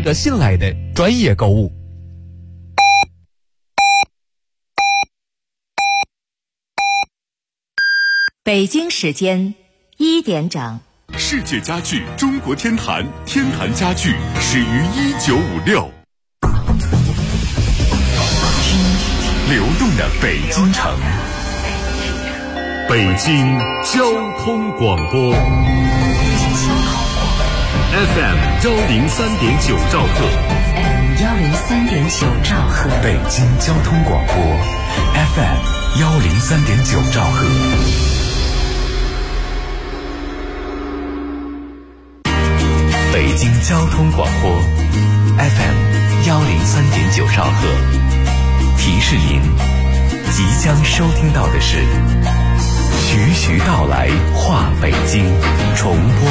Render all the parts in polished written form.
得信赖的专业购物。 北京时间1点整。 世界家具中国天坛，天坛家具始于1956。流动的北京城，北京交通广播 FM 103.9兆赫 103.9兆赫， 北京交通广播 FM 103.9兆赫。北京交通广播 FM 103.9兆赫，提示您即将收听到的是徐徐道来话北京重播。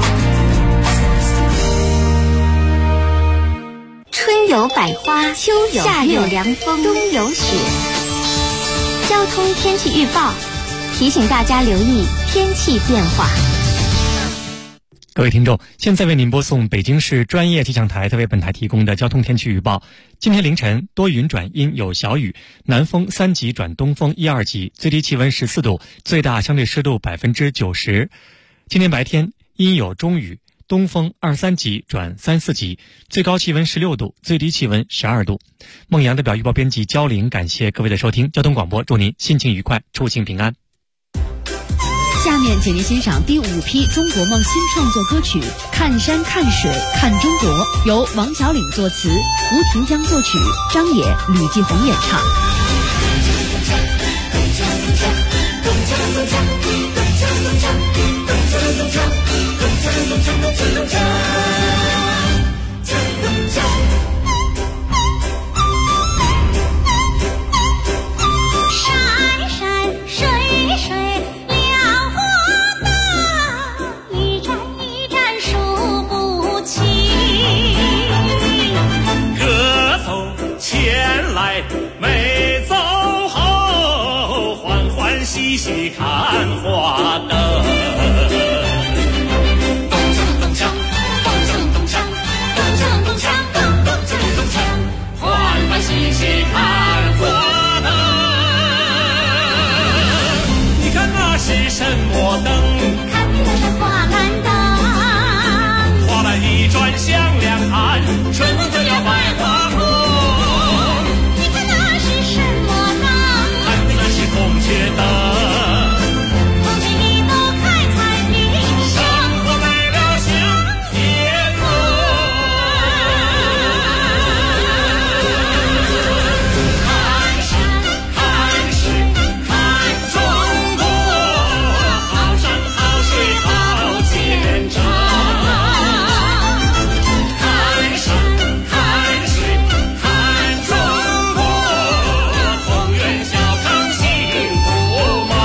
春有百花，秋有夏有凉风，冬有雪。交通天气预报提醒大家留意天气变化。 各位听众，现在为您播送北京市专业气象台特为本台提供的交通天气预报。今天凌晨多云转阴有小雨，南风3级转东风1、2级，最低气温14度，最大相对湿度90%。今天白天阴有中雨，东风2、3级转3、4级，最高气温16度，最低气温12度。孟阳代表预报编辑焦玲，感谢各位的收听。交通广播祝您心情愉快，出行平安。 下面请您欣赏第5批中国梦新创作歌曲《看山看水看中国》，由王小岭作词，胡廷江作曲，张也、吕继红演唱。 山山水水辽阔大，一站一站数不清。 歌走前来没走后，欢欢喜喜看花灯。咚锵咚锵咚锵咚锵咚锵咚锵咚锵，欢欢喜喜看花灯。你看那是什么灯？ 看的是花篮灯， 花篮一转向两岸，春风就要百花红。 你看那是什么灯？ 看的那是孔雀灯。 空气里都开彩云， 生活美了像天空。看山看水看中国，好山好水好见证。看山看水看中国，宏远小康幸福吗？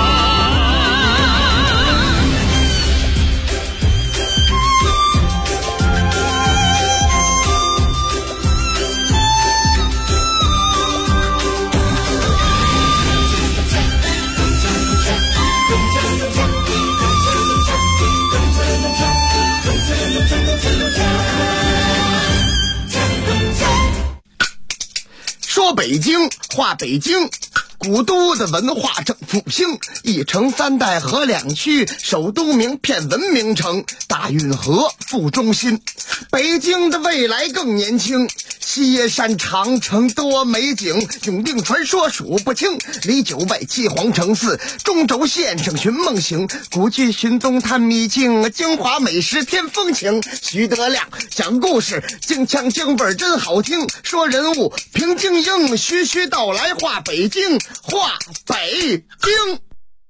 说北京话北京，古都的文化正复兴，一城三代河两区，首都名片文明城，大运河副中心。北京的未来更年轻，西耶山长城多美景，永定传说数不清，离九外七皇城寺，中轴线上寻梦行，古剧寻踪探秘境，京华美食添风情。徐德亮讲故事，京腔京味真好听，说人物评京英，徐徐道来话北京，话北京。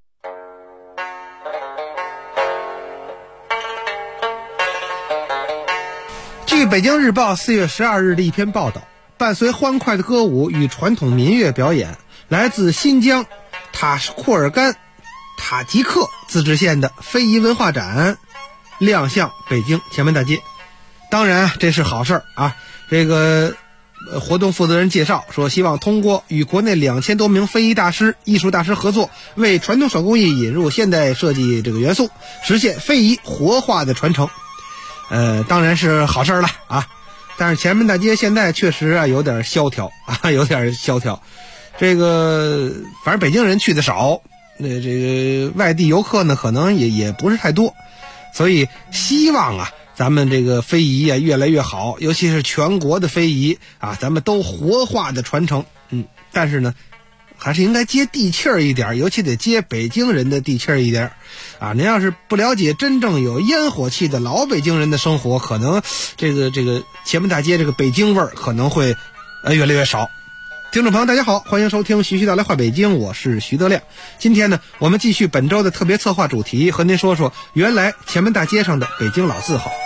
据北京日报4月12日的一篇报道，伴随欢快的歌舞与传统民乐表演，来自新疆塔库尔干塔吉克自治县的非遗文化展亮相北京前门大街。当然这是好事啊，这个活动负责人介绍说，希望通过与国内2000多名非遗大师、艺术大师合作，为传统手工艺引入现代设计这个元素，实现非遗活化的传承。当然是好事了啊。 但是前门大街现在确实啊有点萧条啊，有点萧条。这个反正北京人去的少，这个外地游客呢可能也不是太多，所以希望啊咱们这个非遗啊越来越好，尤其是全国的非遗啊，咱们都活化的传承。但是呢还是应该接地气儿一点，尤其得接北京人的地气儿一点啊！您要是不了解真正有烟火气的老北京人的生活，可能这个前门大街这个北京味儿可能会越来越少。听众朋友大家好，欢迎收听徐徐道来话北京，我是徐德亮。今天呢我们继续本周的特别策划主题，和您说说原来前门大街上的北京老字号。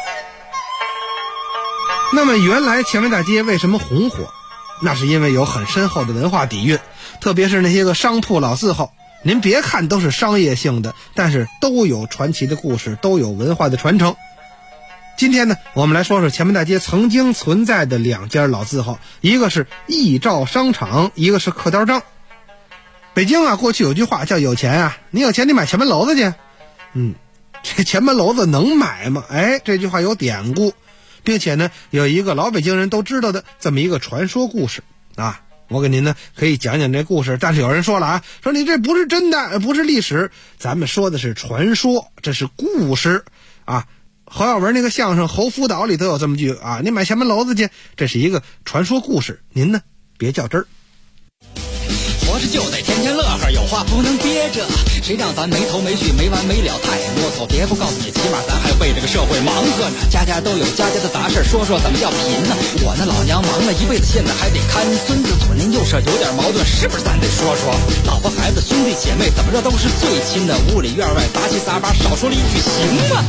那么原来前门大街为什么红火？那是因为有很深厚的文化底蕴，特别是那些个商铺老字号，您别看都是商业性的，但是都有传奇的故事，都有文化的传承。今天呢我们来说说前门大街曾经存在的2家老字号，一个是益兆商场，一个是刻刀章。北京啊过去有句话叫有钱啊，你有钱你买前门楼子去。这前门楼子能买吗？这句话有典故，并且呢有一个老北京人都知道的这么一个传说故事啊。我给您呢可以讲讲这故事，但是有人说了啊，说你这不是真的，不是历史，咱们说的是传说，这是故事啊。侯耀文那个相声《侯福岛》里头有这么句啊，你买前门楼子去，这是一个传说故事，您呢别较真儿。 活着就得天天乐呵，有话不能憋着，谁让咱没头没绪没完没了太啰嗦，别不告诉你，起码咱还为这个社会忙活呢。家家都有家家的杂事，说说怎么叫贫呢？我那老娘忙了一辈子，现在还得看孙子，左邻右舍有点矛盾，是不是咱得说说？老婆孩子兄弟姐妹怎么着都是最亲的，屋里院外杂七杂八，少说了一句行吗？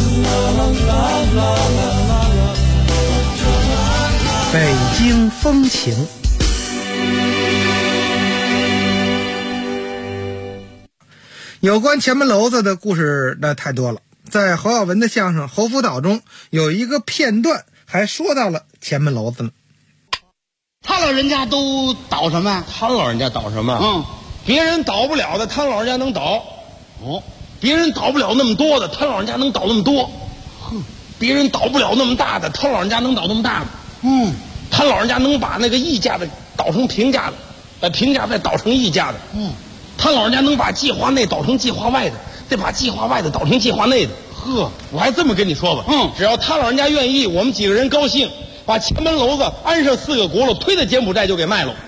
北京风情。有关前门楼子的故事那太多了，在侯耀文的相声《侯福岛》中有一个片段还说到了前门楼子呢。 他老人家都倒什么呀？ 他老人家倒什么？别人倒不了的，他老人家能倒。别人倒不了那么多的，他老人家能倒那么多。别人倒不了那么大的，他老人家能倒那么大的。他老人家能把那个溢价的倒成平价的，把平价再倒成溢价的。他老人家能把计划内倒成计划外的，再把计划外的倒成计划内的。我还这么跟你说吧，只要他老人家愿意，我们几个人高兴，把前门楼子安上4个轱辘，推到柬埔寨就给卖了。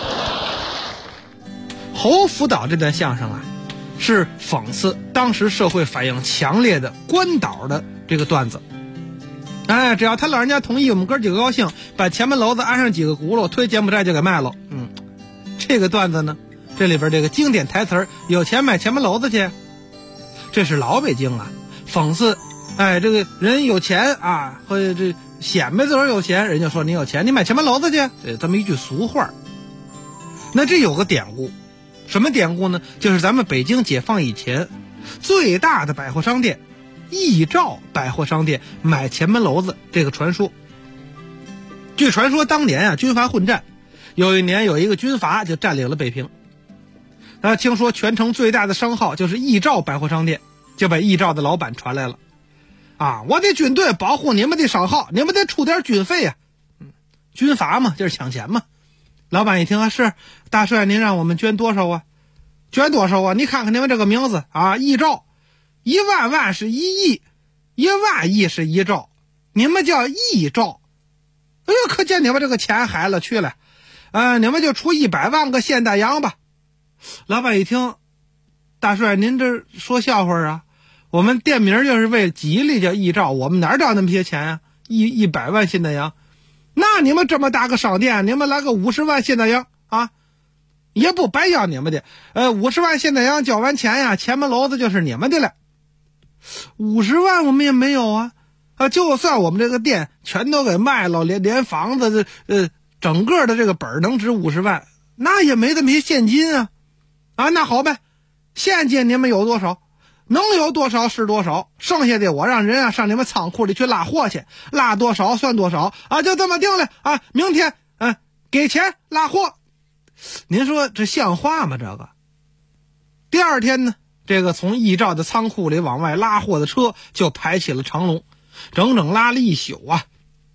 侯福岛这段相声啊，是讽刺当时社会反应强烈的关岛的这个段子。只要他老人家同意，我们哥几个高兴，把前门楼子安上几个轱辘，推柬埔寨就给卖了。这个段子呢，这里边这个经典台词有钱买前门楼子去，这是老北京啊，讽刺这个人有钱啊，或者这显摆自个儿有钱，人家说你有钱你买前门楼子去，这么一句俗话。那这有个典故，什么典故呢？就是咱们北京解放以前最大的百货商店益兆百货商店买前门楼子这个传说。据传说当年啊军阀混战，有一年有一个军阀就占领了北平，听说全城最大的商号就是益兆百货商店，就把益兆的老板传来了我的军队保护你们的商号，你们得出点军费呀。军阀嘛就是抢钱嘛。老板一听是大帅您让我们捐多少啊？捐多少啊？你看看你们这个名字益兆，1万万是1亿，1万亿是1兆，你们叫益兆。可见你们这个钱海了去了。你们就出100万个现代洋吧。老板一听，大帅您这说笑话啊？我们店名就是为吉利叫益兆，我们哪找那么些钱啊？100万现代洋。那你们这么大个商店，你们来个50万现代洋也不白要你们的。50万现代洋交完钱呀，前门楼子就是你们的了。50万我们也没有啊。就算我们这个店全都给卖了，连房子整个的这个本能值50万，那也没这么些现金啊。那好呗，现金你们有多少？能有多少是多少，剩下的我让人上你们仓库里去拉货去，拉多少算多少就这么定了明天给钱拉货。您说这像话吗？这个第二天呢，这个从益兆的仓库里往外拉货的车就排起了长龙，整整拉了一宿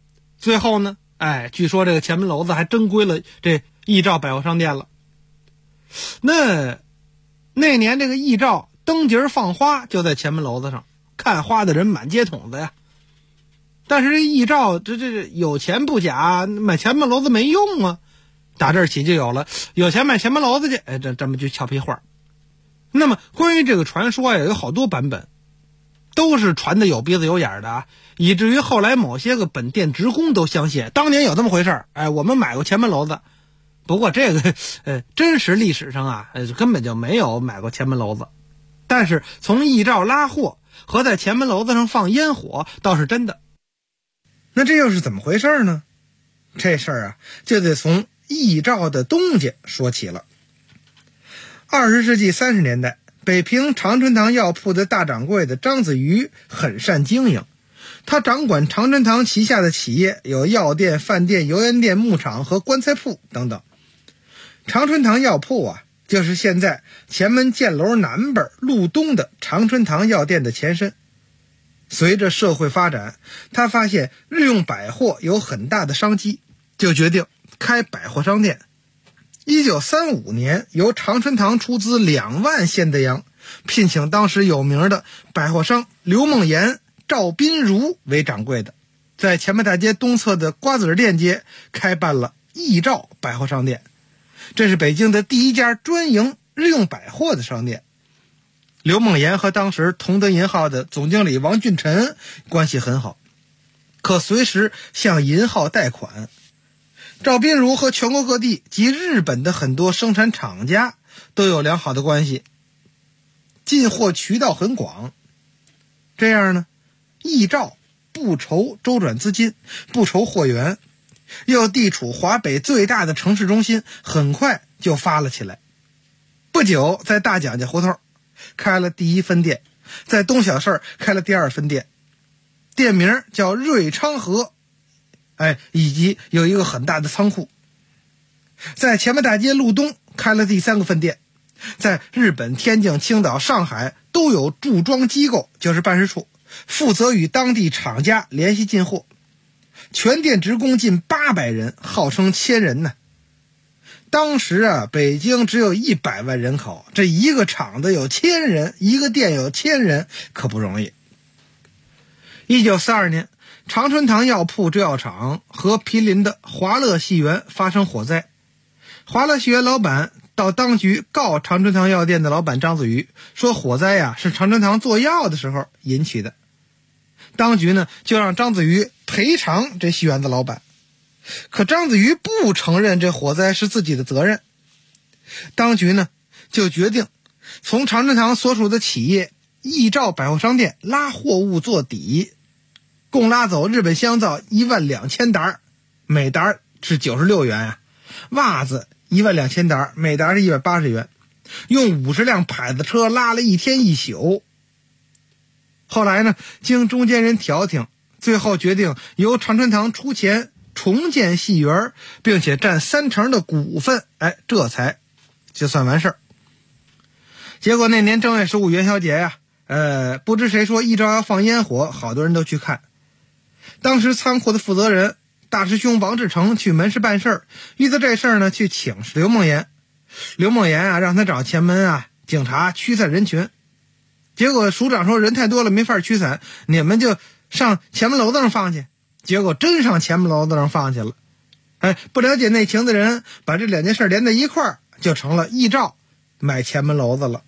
最后呢，据说这个前门楼子还真归了这义照百货商店了。那年这个义照灯节放花就在前门楼子上，看花的人满街筒子呀。但是这义照这有钱不假，买前门楼子没用啊。打这儿起就有钱买前门楼子去，这么句俏皮话。那么关于这个传说有好多版本，都是传的有鼻子有眼的啊，以至于后来某些个本店职工都相信当年有这么回事我们买过前门楼子。不过这个真实历史上啊根本就没有买过前门楼子，但是从义照拉货和在前门楼子上放烟火倒是真的。那这又是怎么回事呢？这事儿啊就得从义照的东家说起了。20世纪30年代，北平常春堂药铺的大掌柜的张子瑜很善经营，他掌管常春堂旗下的企业有药店、饭店、油盐店、牧场和棺材铺等等。常春堂药铺啊，就是现在前门箭楼南边路东的常春堂药店的前身。随着社会发展，他发现日用百货有很大的商机，就决定开百货商店。1935年，由常春堂出资2万现德洋，聘请当时有名的百货商刘梦岩、赵斌如为掌柜的，在前门大街东侧的瓜子店街开办了义照百货商店。这是北京的第一家专营日用百货的商店。刘梦岩和当时同德银号的总经理王俊臣关系很好，可随时向银号贷款。赵斌如和全国各地及日本的很多生产厂家都有良好的关系，进货渠道很广。这样呢，义照不愁周转资金，不愁货源，又地处华北最大的城市中心，很快就发了起来。不久在大蒋家胡同开了第一分店，在东小市开了第2分店，店名叫瑞昌河，以及有一个很大的仓库。在前门大街路东开了第3个分店，在日本、天津、青岛、上海都有驻装机构，就是办事处，负责与当地厂家联系进货。全店职工近800人，号称1000人呢。当时啊，北京只有100万人口，这一个厂子有1000人，一个店有1000人，可不容易。1942年，常春堂药铺制药厂和毗邻的华乐戏园发生火灾，华乐戏园老板到当局告常春堂药店的老板张子瑜，说火灾呀是常春堂做药的时候引起的。当局呢就让张子瑜赔偿这戏园的老板，可张子瑜不承认这火灾是自己的责任。当局呢就决定从常春堂所属的企业义照百货商店拉货物做底，共拉走日本香皂12000沓，每沓是96元啊，袜子12000沓，每沓是180元，用50辆蒯子车拉了1天1宿。后来呢，经中间人调停，最后决定由常春堂出钱重建戏园，并且占30%的股份，这才就算完事儿。结果那年正月15元宵节呀，不知谁说义照要放烟火，好多人都去看。当时仓库的负责人大师兄王志成去门市办事儿，遇到这事儿呢，去请示刘梦岩。刘梦岩啊，让他找前门警察驱散人群。结果署长说人太多了没法驱散，你们就上前门楼子上放去。结果真上前门楼子上放去了。不了解内情的人把这2件事连在一块儿，就成了义照买前门楼子了。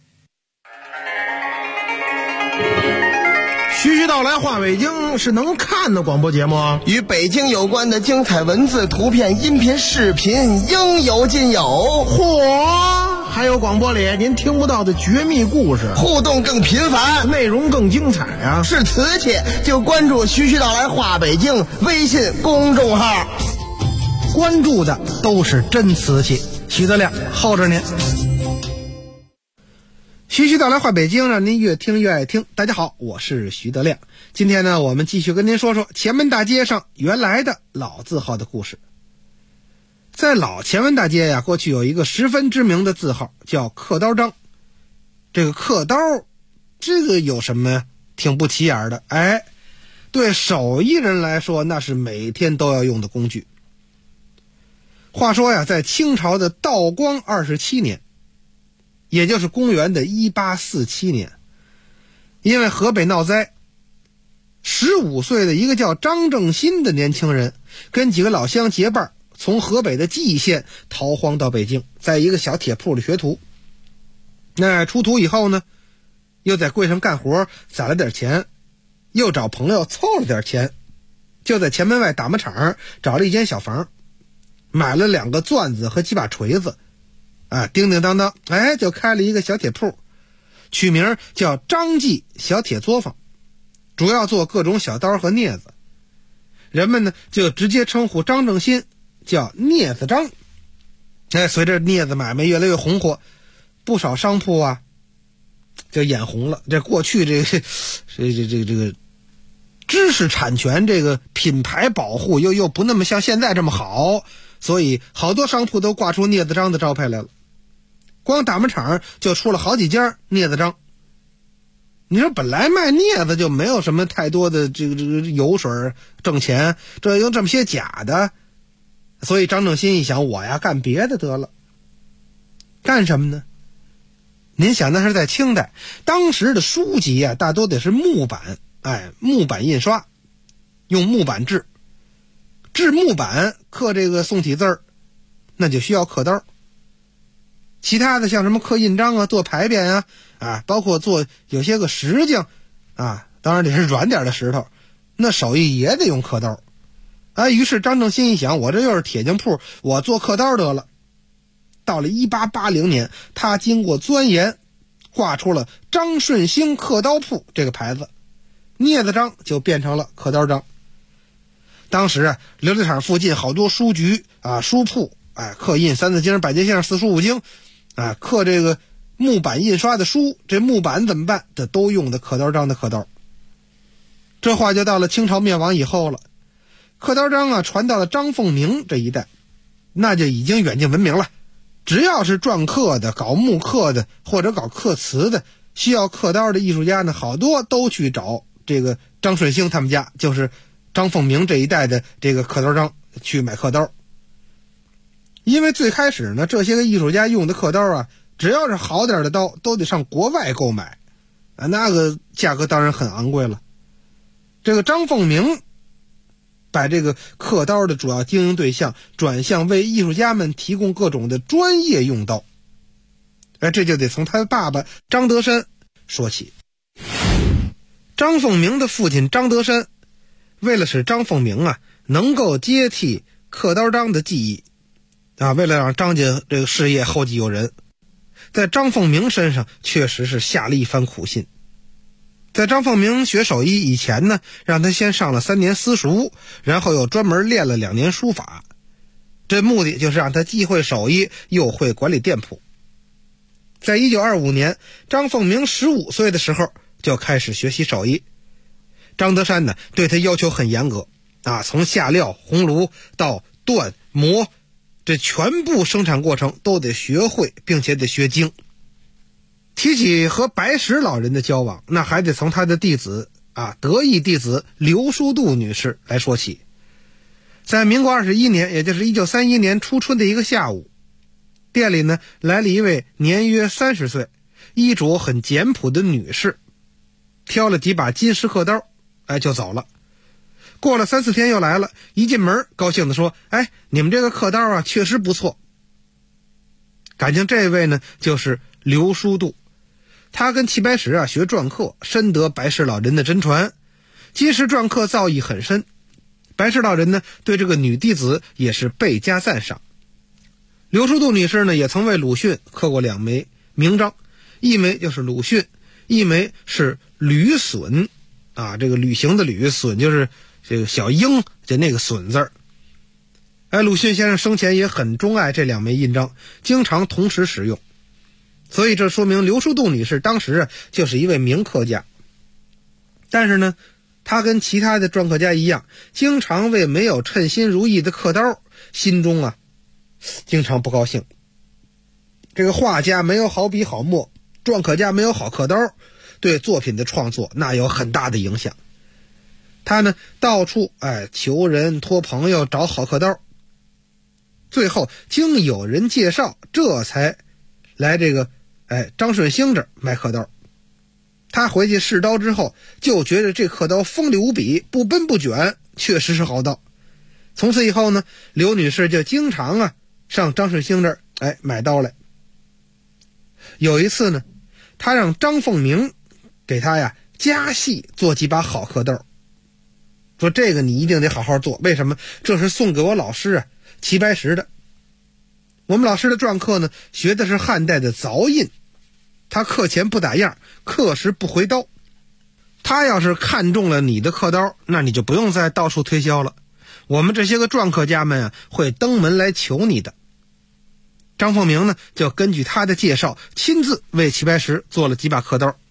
徐徐道来话北京是能看的广播节目， 与北京有关的精彩文字、图片、音频、视频应有尽有。 嚯！还有广播里您听不到的绝密故事， 互动更频繁， 内容更精彩啊！ 是瓷器就关注徐徐道来话北京微信公众号， 关注的都是真瓷器。徐德亮候着您。徐徐道来话北京，让您越听越爱听。大家好，我是徐德亮。今天呢，我们继续跟您说说前门大街上原来的老字号的故事。在老前门大街呀，过去有一个十分知名的字号叫刻刀张。这个刻刀，这个有什么挺不起眼的？ 对手艺人来说那是每天都要用的工具。话说呀，在清朝的道光27年，也就是公元的1847年，因为河北闹灾，15岁的一个叫张正新的年轻人跟几个老乡结伴从河北的蓟县逃荒到北京，在一个小铁铺里学徒。那出徒以后呢，又在柜上干活，攒了点钱，又找朋友凑了点钱，就在前门外打磨厂找了一间小房，买了2个钻子和几把锤子，叮叮当当，就开了一个小铁铺，取名叫张记小铁作坊，主要做各种小刀和镊子。人们呢就直接称呼张正新叫镊子张。随着镊子买卖越来越红火，不少商铺啊就眼红了。这过去这个知识产权这个品牌保护又不那么像现在这么好，所以好多商铺都挂出镊子张的招牌来了。光打磨厂就出了好几家镊子张。你说本来卖镊子就没有什么太多的这个油水挣钱，这用这么些假的，所以张正新一想，我呀干别的得了。干什么呢？您想那是在清代，当时的书籍啊大多得是木板，木板印刷，用木板制木板刻这个宋体字儿，那就需要刻刀。其他的像什么刻印章啊、做牌匾啊，包括做有些个石匠当然得是软点的石头，那手艺也得用刻刀。于是张正新一想，我这又是铁匠铺，我做刻刀得了。到了1880年，他经过钻研，挂出了张顺兴刻刀铺这个牌子，镊子章就变成了刻刀章。当时琉璃厂附近好多书局书铺刻印三字经、百家姓、四书五经刻这个木板印刷的书，这木板怎么办？这都用的刻刀章的刻刀。这话就到了清朝灭亡以后了，刻刀章传到了张凤鸣这一代，那就已经远近闻名了。只要是篆刻的、搞木刻的或者搞刻瓷的，需要刻刀的艺术家呢，好多都去找这个张顺兴他们家，就是张凤鸣这一代的这个刻刀章去买刻刀。因为最开始呢，这些个艺术家用的刻刀只要是好点的刀都得上国外购买，那个价格当然很昂贵了。这个张凤鸣把这个刻刀的主要经营对象转向为艺术家们提供各种的专业用刀，这就得从他的爸爸张德山说起。张凤鸣的父亲张德山为了使张凤鸣能够接替刻刀章的技艺为了让张家这个事业后继有人，在张凤鸣身上确实是下了一番苦心。在张凤鸣学手艺以前呢，让他先上了3年私塾，然后又专门练了2年书法，这目的就是让他既会手艺又会管理店铺。在1925年，张凤鸣15岁的时候就开始学习手艺。张德山呢对他要求很严格从下料、红炉到锻磨，这全部生产过程都得学会，并且得学精。提起和白石老人的交往，那还得从他的弟子得意弟子刘淑度女士来说起。在民国21年，也就是1931年初春的一个下午，店里呢来了一位年约30岁、衣着很简朴的女士，挑了几把金石刻刀，就走了。过了3-4天又来了，一进门高兴地说：“你们这个刻刀确实不错。”感情这位呢就是刘淑度，他跟齐白石学篆刻，深得白石老人的真传，金石篆刻造诣很深。白石老人呢对这个女弟子也是倍加赞赏。刘淑度女士呢也曾为鲁迅刻过2枚名章，一枚就是鲁迅，一枚是旅隼这个旅行的旅，隼就是这个小鹰，就那个隼字儿。鲁迅先生生前也很钟爱这2枚印章，经常同时使用，所以这说明刘淑度女士当时就是一位名刻家。但是呢，她跟其他的篆刻家一样，经常为没有称心如意的刻刀，心中经常不高兴。这个画家没有好笔好墨，篆刻家没有好刻刀，对作品的创作那有很大的影响。 他呢到处求人托朋友找好刻刀，最后经有人介绍，这才来这个张顺兴这儿买刻刀。他回去试刀之后，就觉得这刻刀锋利无比，不奔不卷，确实是好刀。从此以后呢，刘女士就经常上张顺兴这儿买刀来。有一次呢，她让张凤鸣给她加戏做几把好刻刀，说这个你一定得好好做，为什么？这是送给我老师齐白石的。我们老师的篆刻呢，学的是汉代的凿印，他刻前不打样，刻时不回刀。他要是看中了你的刻刀，那你就不用再到处推销了，我们这些个篆刻家们会登门来求你的。张凤鸣呢，就根据他的介绍，亲自为齐白石做了几把刻刀。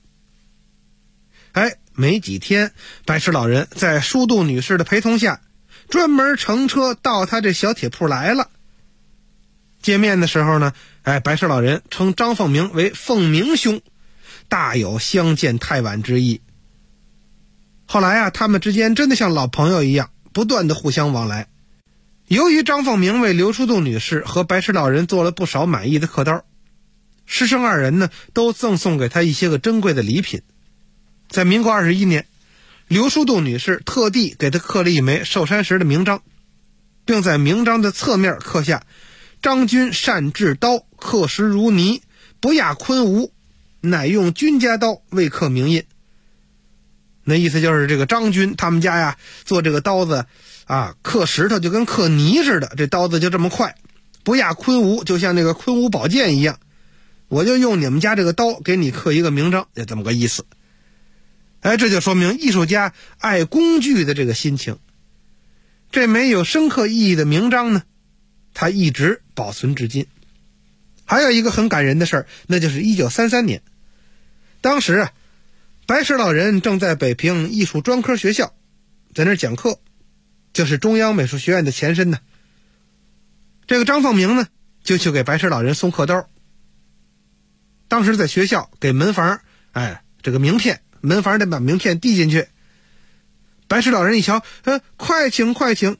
没几天，白石老人在舒度女士的陪同下，专门乘车到他这小铁铺来了。见面的时候呢，白石老人称张凤鸣为凤鸣兄，大有相见太晚之意。后来他们之间真的像老朋友一样，不断的互相往来。由于张凤鸣为刘舒度女士和白石老人做了不少满意的刻刀，师生二人呢都赠送给他一些个珍贵的礼品。在民国21年，刘舒度女士特地给他刻了一枚寿山石的名章，并在名章的侧面刻下张君善制刀，刻石如泥，不亚昆吾，乃用君家刀为刻名印。那意思就是这个张君他们家做这个刀子刻石头就跟刻泥似的，这刀子就这么快，不亚昆吾，就像那个昆吾宝剑一样，我就用你们家这个刀给你刻一个名章，就这么个意思。这就说明艺术家爱工具的这个心情。这枚有深刻意义的名章呢，它一直保存至今。还有一个很感人的事儿，那就是1933年，当时白石老人正在北平艺术专科学校在那儿讲课，就是中央美术学院的前身呢。这个张凤鸣呢，就去给白石老人送刻刀。当时在学校给门房这个名片，门房得把名片递进去。白石老人一瞧，快请快请。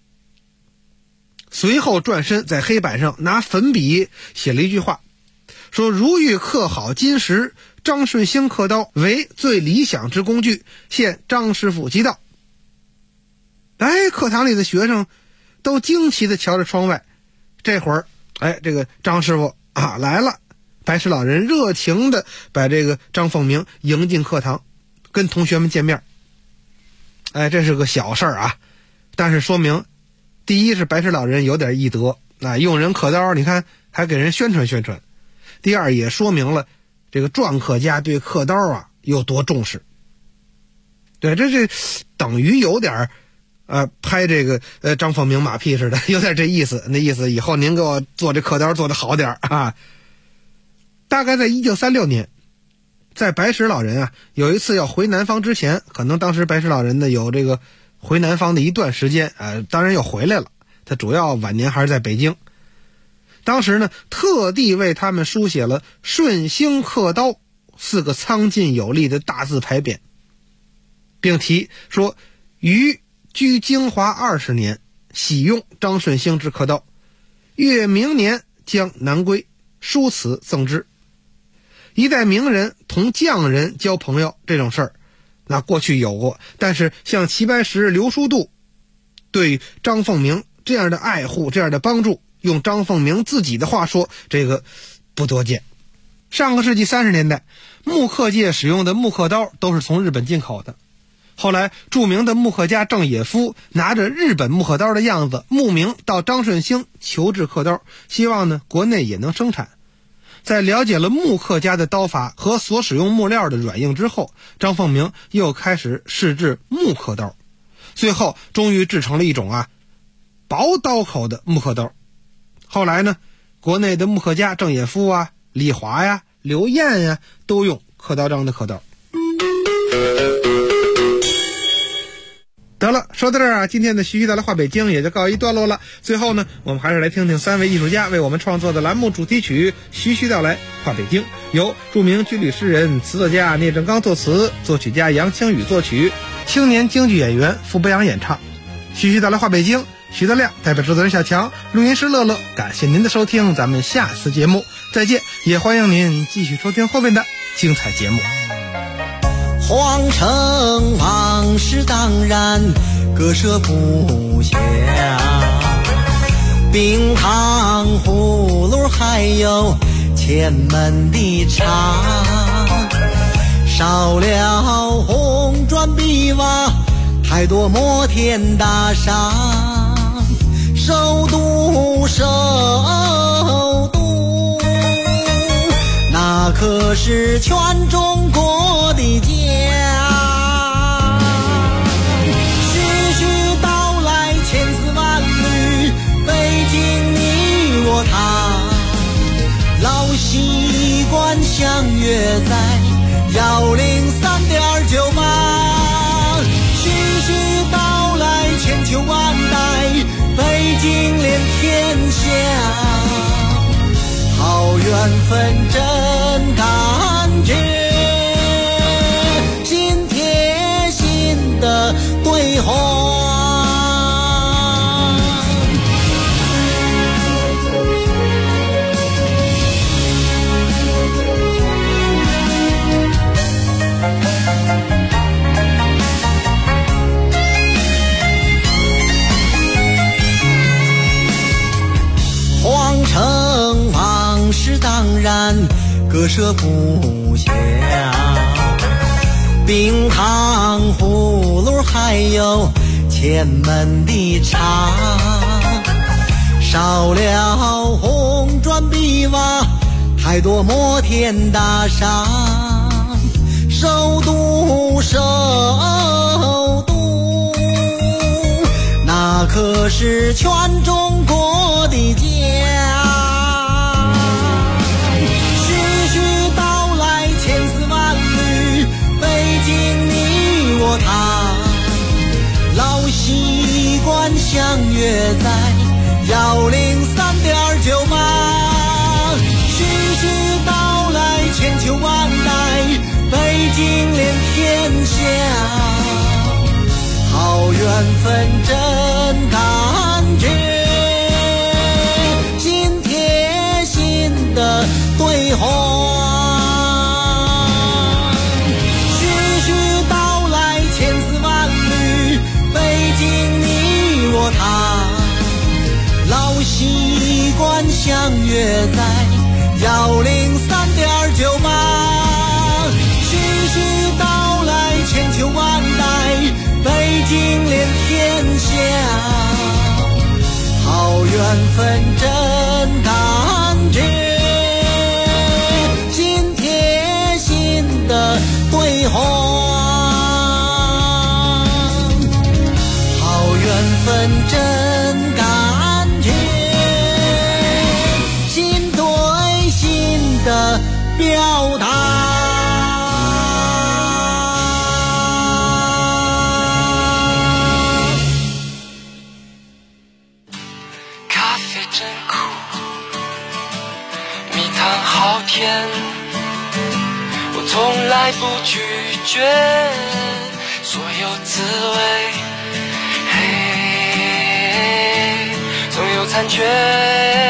随后转身在黑板上拿粉笔写了一句话，说如欲刻好金石，张顺兴刻刀为最理想之工具，现张师傅即到。课堂里的学生都惊奇地瞧着窗外。这会儿这个张师傅来了。白石老人热情地把这个张凤鸣迎进课堂，跟同学们见面。这是个小事儿但是说明第一是白石老人有点义德用人刻刀，你看还给人宣传宣传。第二也说明了这个篆刻家对刻刀有多重视。对，这等于有点拍这个张凤鸣马屁似的，有点这意思。那意思以后您给我做这刻刀做得好点大概在1936年，在白石老人有一次要回南方之前，可能当时白石老人呢有这个回南方的一段时间，当然又回来了，他主要晚年还是在北京。当时呢特地为他们书写了顺兴刻刀4个苍劲有力的大字牌匾，并提说于居京华20年，喜用张顺兴之刻刀，越明年将南归，书此赠之。一代名人同匠人交朋友这种事儿，那过去有过，但是像齐白石、刘舒度对张凤鸣这样的爱护、这样的帮助，用张凤鸣自己的话说，这个不多见。上个世纪30年代，木刻界使用的木刻刀都是从日本进口的。后来著名的木刻家郑也夫拿着日本木刻刀的样子慕名到张顺兴求制刻刀，希望呢国内也能生产。在了解了木刻家的刀法和所使用木料的软硬之后，张凤鸣又开始试制木刻刀，最后终于制成了一种薄刀口的木刻刀。后来呢，国内的木刻家郑也夫李华刘晏都用刻刀章的刻刀。得了，说到这儿今天的徐徐道来话北京也就告一段落了。最后呢，我们还是来听听3位艺术家为我们创作的栏目主题曲《徐徐道来话北京》，由著名军旅诗人、词作家聂政刚作词，作曲家杨清宇作曲， 青年京剧演员傅北阳演唱。徐徐到来话北京，徐德亮代表制作人小强，录音师乐乐，感谢您的收听，咱们下次节目再见，也欢迎您继续收听后面的精彩节目。 皇城往事当然割舍不下，冰糖葫芦还有前门的茶，少了红砖碧瓦，太多摩天大厦，首都首都，那可是全中国的家。徐徐道来千丝万缕，北京你我他，老习惯相约在103.98。徐徐道来千秋万代，北京连天下，好缘分真感觉，心贴心的对话。皇城往事当然割舍不下，冰糖葫芦还有前门的茶，少了红砖碧瓦，太多摩天大厦，首都首都，那可是全中国的家。徐徐道来千丝万缕，北京你我他，老习惯相约在103.98。徐徐道来千秋万代，北京连天下，好缘分真感觉，心贴心的对话。徐徐道来千丝万缕，北京你我他，老习惯相约在103.98。徐徐道来千秋万代，北京连天下，好缘分真感觉，心贴心的对话。好缘分真感觉，心对心的表达。 我从来不拒绝所有滋味，总有残缺。